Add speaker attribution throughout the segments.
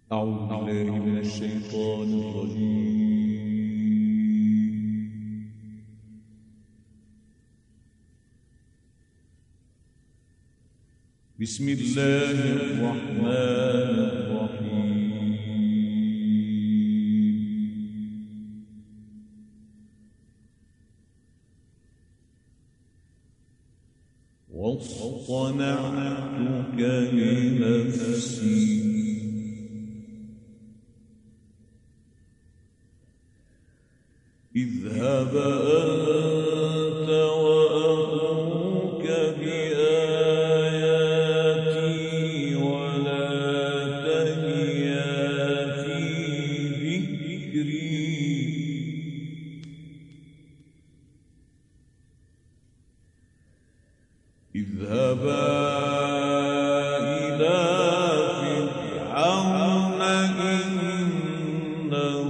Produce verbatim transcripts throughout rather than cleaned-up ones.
Speaker 1: أعوذ بالله من الشيطان الرجيم. بسم الله الرحمن الرحيم. واصطنعتك لنفسي اذهب أنت وأخوك بآياتي ولا تنيا في ذكري اذهبا إلى فرعون إنه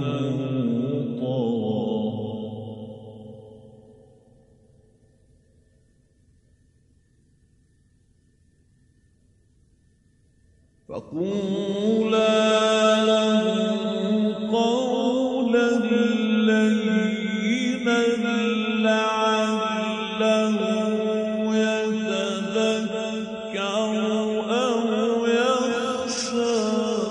Speaker 1: فقولا له قولا لينا لعله يتذكر أو يخشى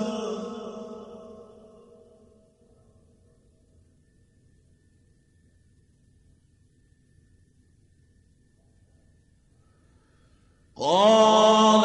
Speaker 1: قال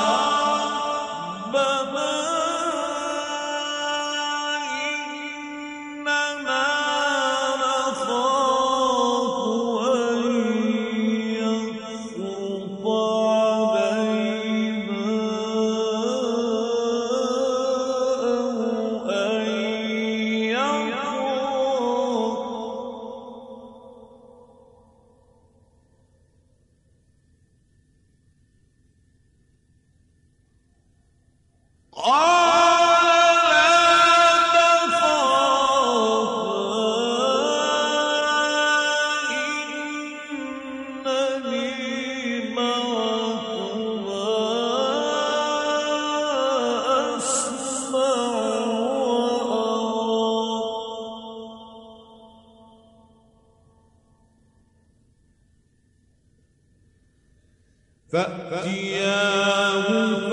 Speaker 1: فأتياه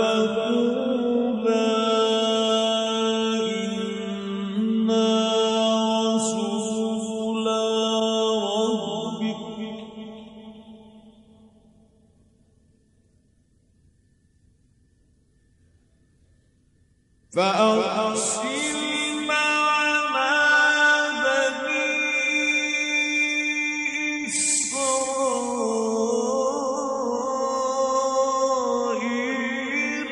Speaker 1: فقولا إنا رسولا ربك فأرسل معنا بني إسرائيل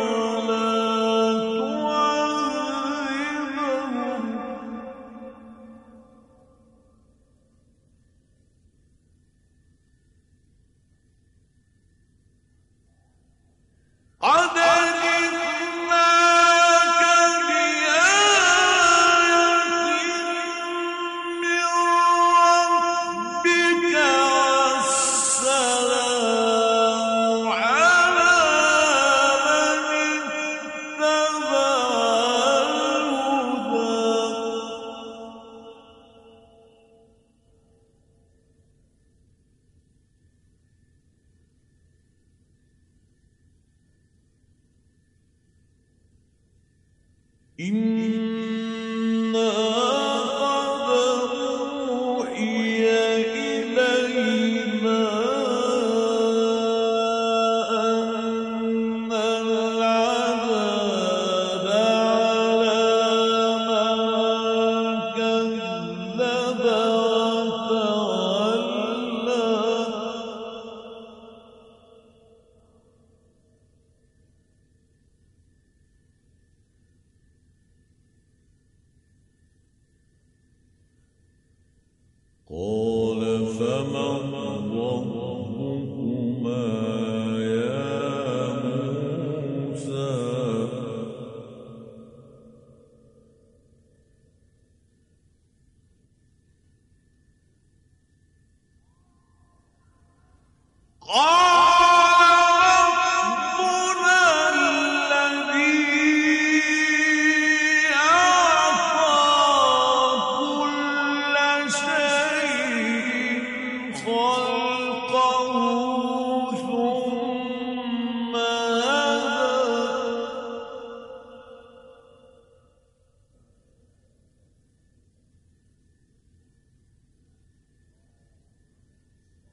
Speaker 1: قد جئناك بآية من ربك والسلام على من اتبع الهدى. إنا قد أوحي إلينا أن العذاب على من كذب وتولى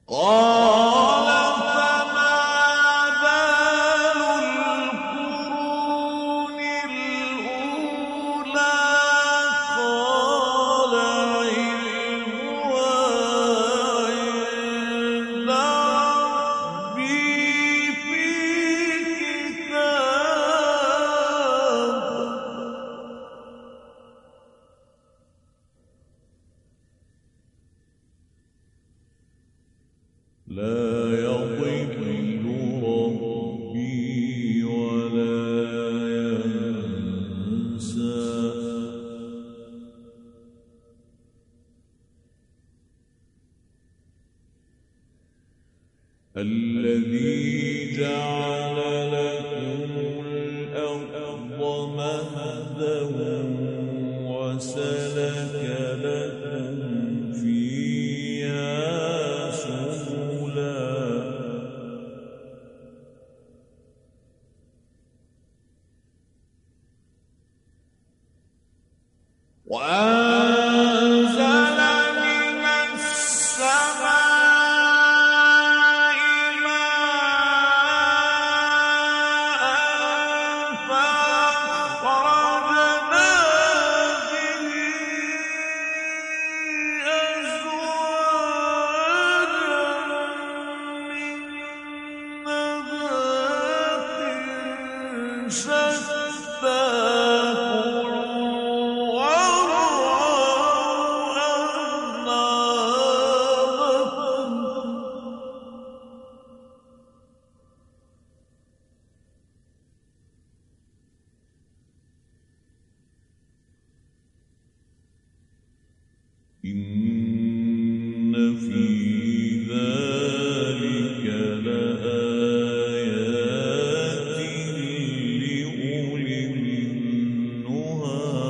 Speaker 2: قال فما بال القرون الأولى قال علمها عند ربي في كتاب لا يضل ربي ولا ينسى الذي جعل لكم الأرض مهدا وسلك لكم فيها سبلا وأنزل من السماء ماء فأخرجنا به أزواجا من نبات شتى إن في ذلك لآيات لأولي النهى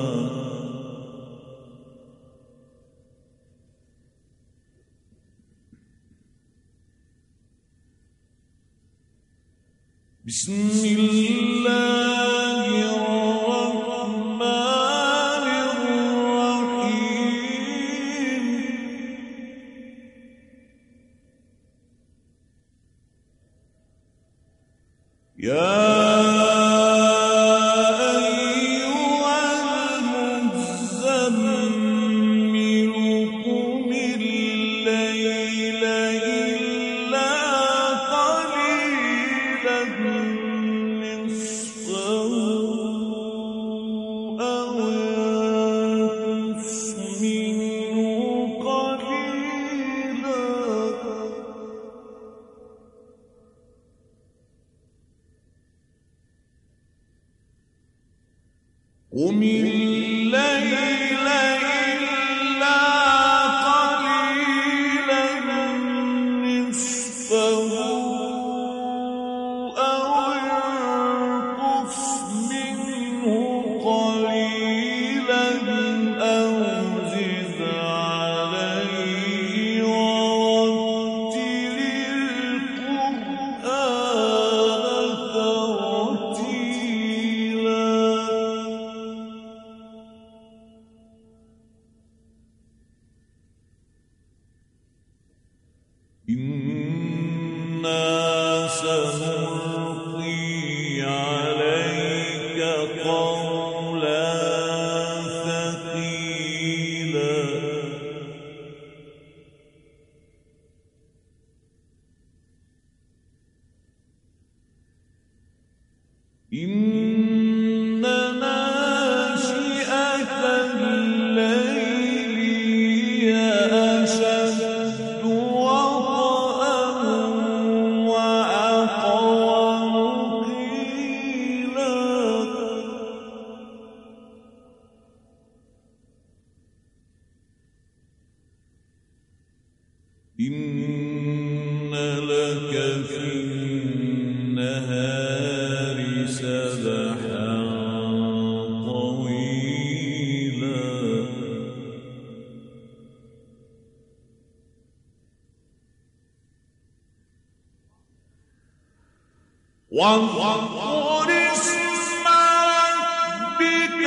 Speaker 2: بسم الله الرحمن الرحيم يا أيها المزمل قم الليل إلا قليلا نصفه أو انقص منه قليلا قم الليل إلا قليلا نصفه أو انقص منه قليلا أو زد عليه ورتل القرآن ترتيلا إنا سنلقي عليك قولا ثقيلا إن ناشئة الليل هي أشد وطئا وأقوم قيلا إن لك في النهار سبحا طويلا واذكر اسم ربك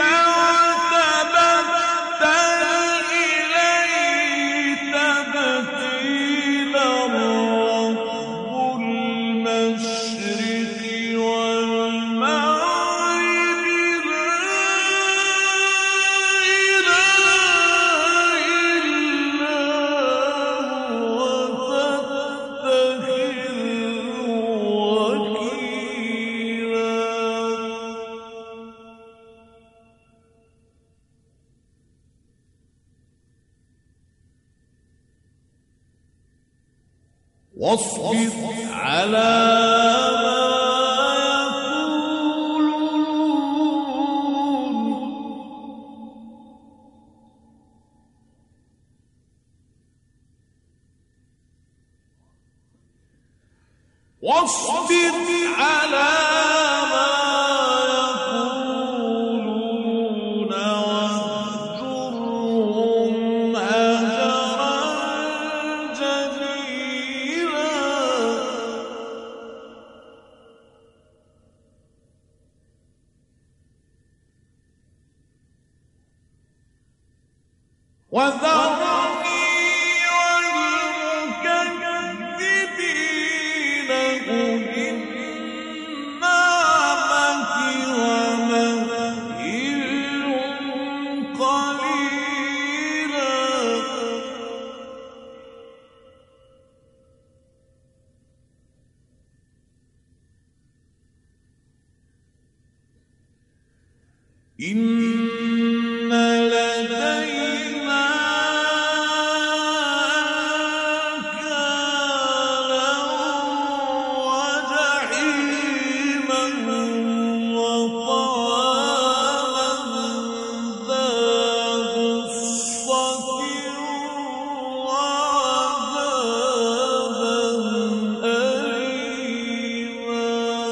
Speaker 2: وتبتل إليه تبتيلا واصبر على واصبر على ما يقولون واهجرهم هجرا جميلا وذرني والمكذبين أولي النعمة ومهلهم قليلا إن لدينا أنكالا وجحيما وطعاما ذا غصة وعذابا أليما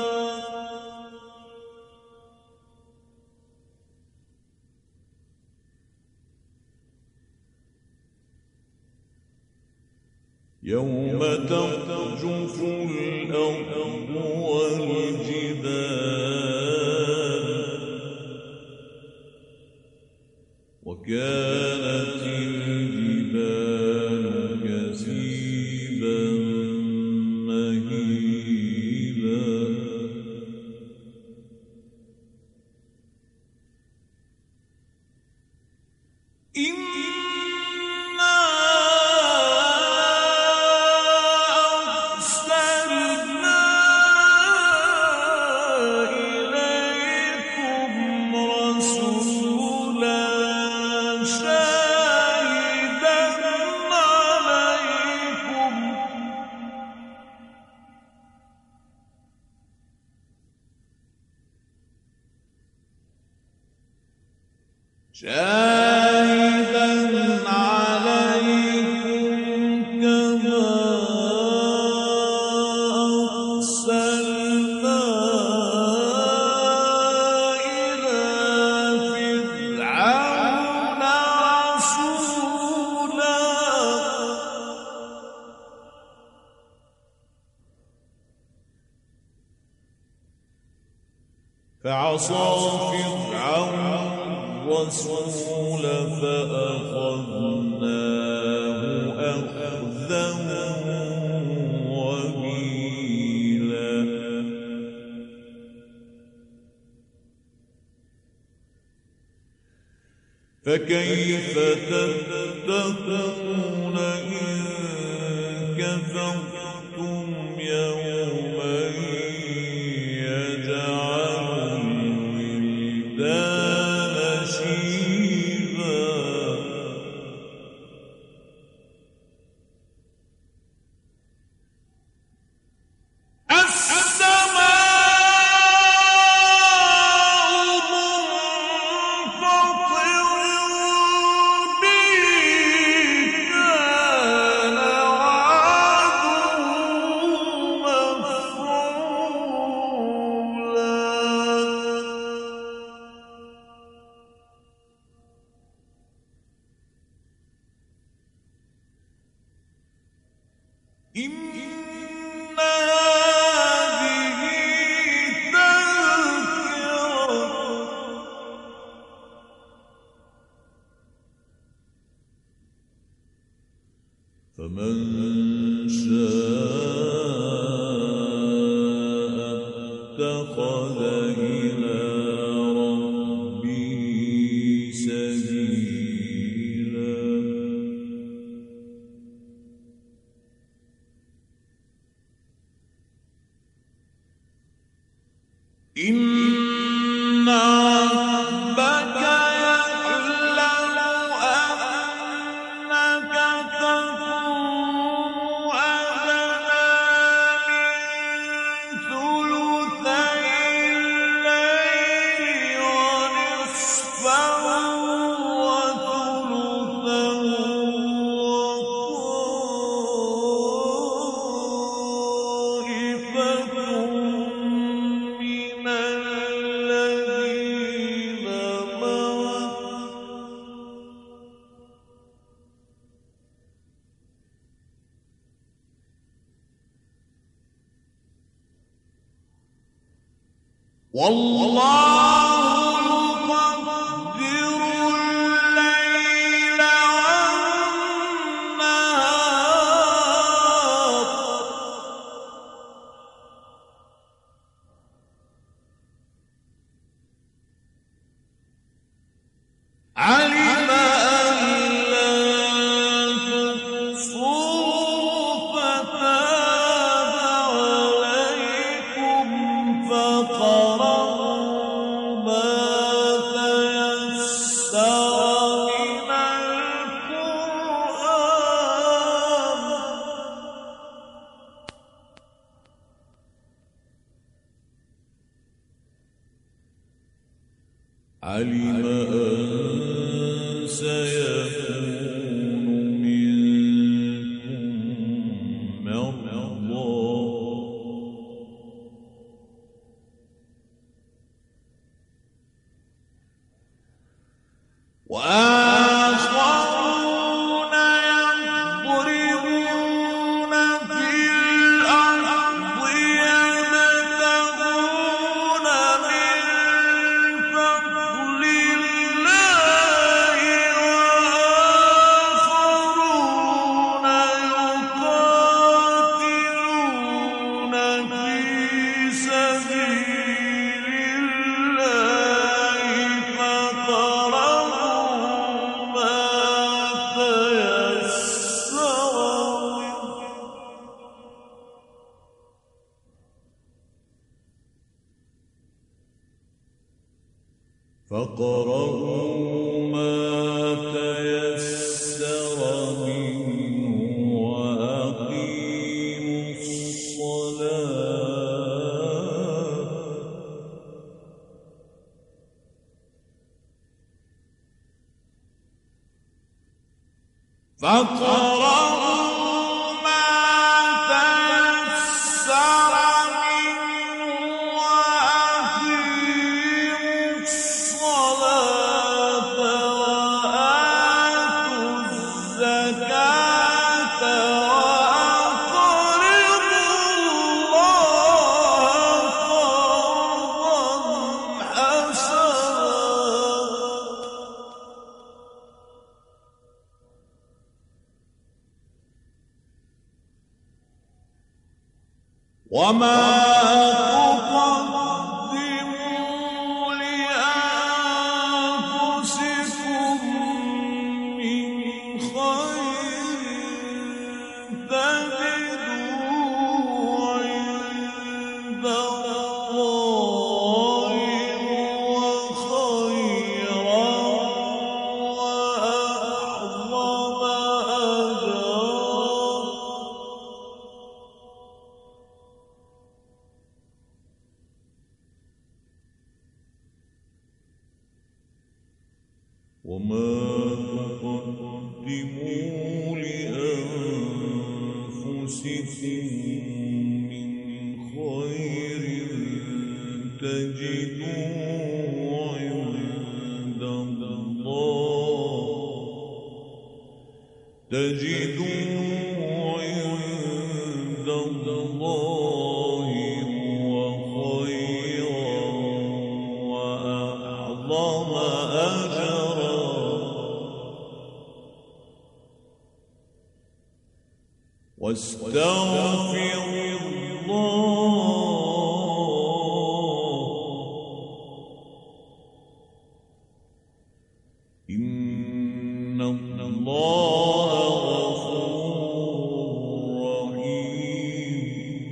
Speaker 2: يوم ترجف الأرض والجبال وكانت الجبال كثيبا مهيلا إنا أرسلنا إليكم رسولا شاهدا عليكم شاهدا عليكم كما أرسلنا إلى فرعون رسولا فعصى فرعون الرسول فأخذناه أخذا وبيلا فكيف تتقون إن كفرتم يوما يجعل الولدان شيبا السماء منفطر به كان وعده مفعولا إن هذه تذكرة فمن شاء اتخذ إلى ربه سبيلا إن ربك يعلم أنك تقوم أدنى علم أن سيكون منكم مرضى وآخرون يضربون في الأرض يبتغون من فضل الله وآخرون يقاتلون في سبيل الله فاقرؤوا ما تيسر منه فاقرؤوا ما تيسر منه وأقيموا الصلاة فاقرؤوا ما تيسر منه وأقيموا الصلاة وآتوا الزكاة وأقرضوا الله قرضا حسنا وما تقدموا لأنفسكم من خير تجدوه عند الله هو خيرا وأعظم أجرا وما تقدموا لأنفسكم من خير تجدوه عند الله تجدوه عند الله هو خيرا وأعظم أجرا واستغفروا الله إن الله غفور رحيم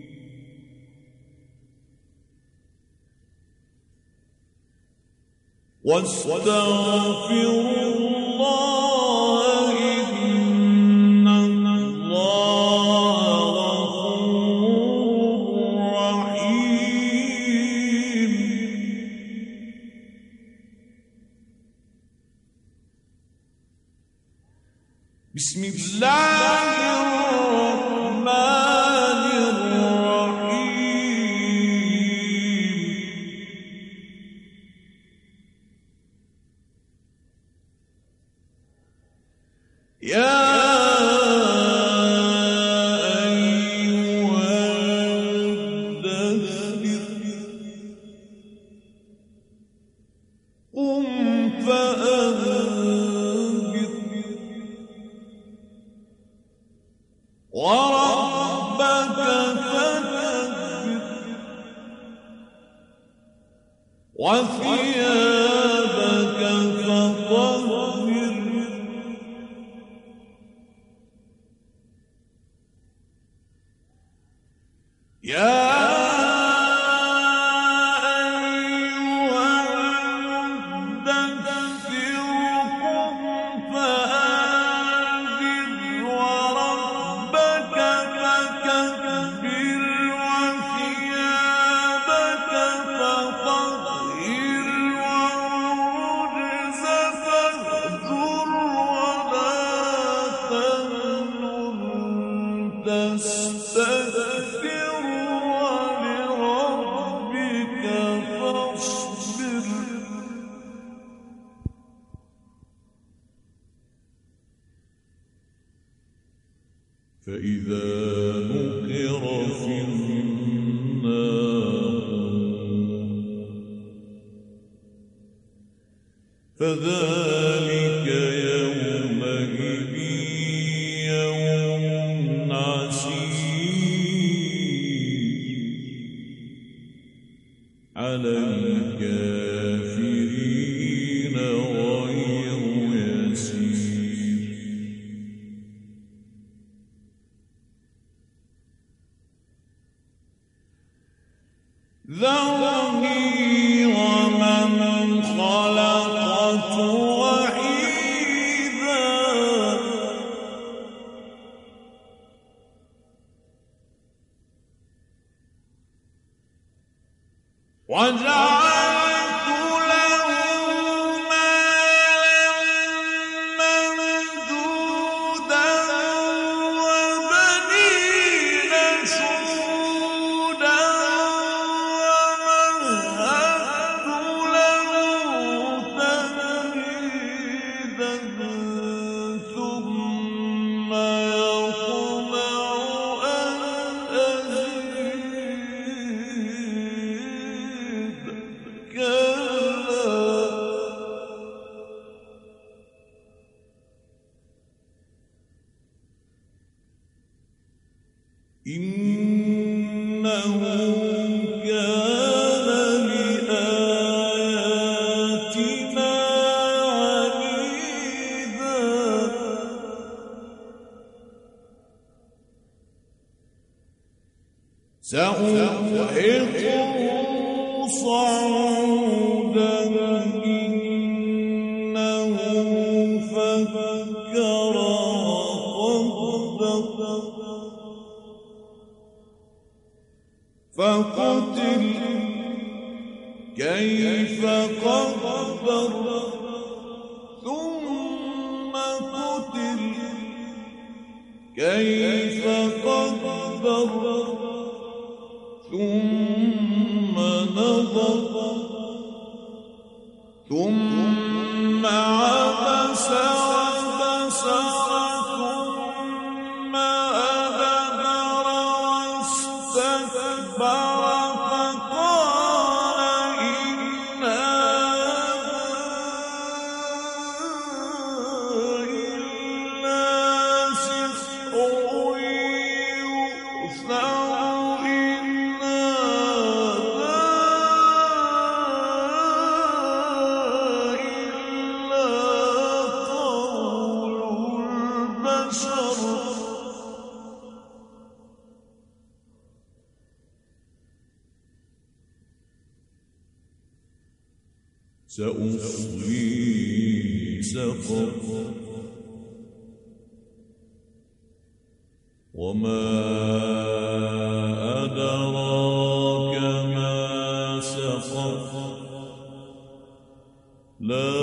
Speaker 2: واستغفروا الله إن الله غفور رحيم بسم الله الرحمن الرحيم يا أيها المدثر قم فأنذر وربك فكبر وثيابك فطهر يا تستكبر ولربك فاصبر فإذا نقر في الناقور فذلك يومئذ يوم عسير على الكافرين غير يسير ذرني ومن خلقت وحيدا وجعلت له مالا ممدودا وبنين شهودا ومهدت له تمهيدا ثم يطمع أن أزيد كلا إنه كان لآياتنا عنيدا سأرهقه صعودا إنه فكر وقدر فقتل كيف قدر ثم قتل كيف قدر ثم نظر ثم عبس وبصر ثم أدبر واستكبر فقال إن هذا إلا سحر يؤثر إن هذا إلا قول البشر سأصليه سقر وما أدراك ما سقر لا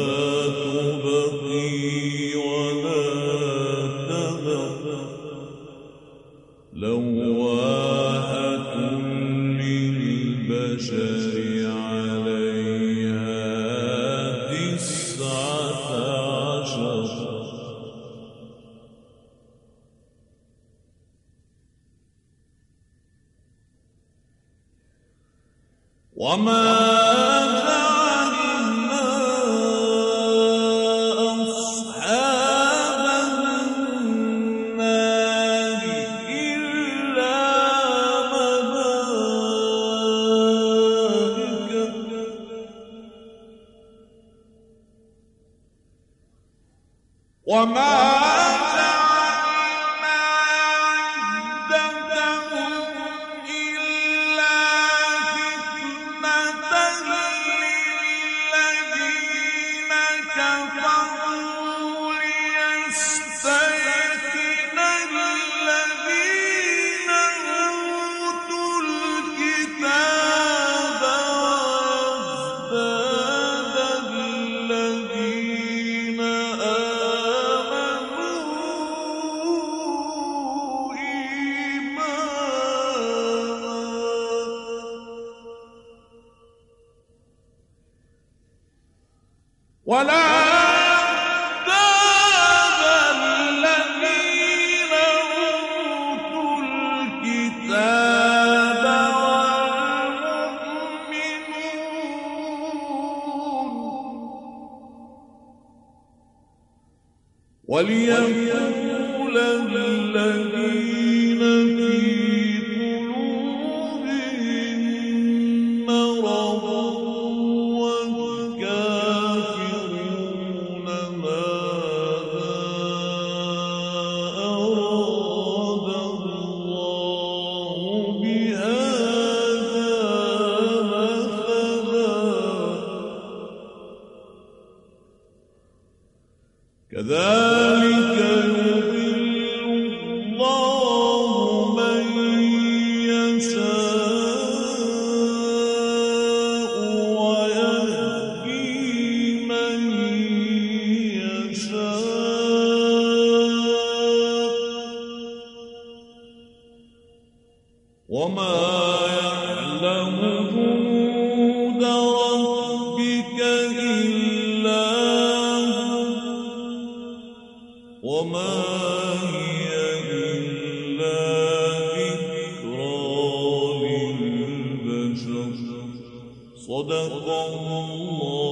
Speaker 2: تبقي ولا تذر لواحة للبشر عليها تسعة عشر وما جعلنا
Speaker 3: وما جعلنا عدتهم إلا فتنة للذين كفروا ليستيقن الذين أوتوا الكتاب ويزداد الذين آمنوا إيمانا ولا يزداد الذين أوتوا الكتاب والمؤمنون وليقول الذين في قلوبهم مرض والكافرون ماذا أراد الله بهذا مثلا كذلك يضل الله من يشاء ويهدي من يشاء وما يعلم جنود ربك إلا هو وما هي إلا ذكرى للبشر صدق الله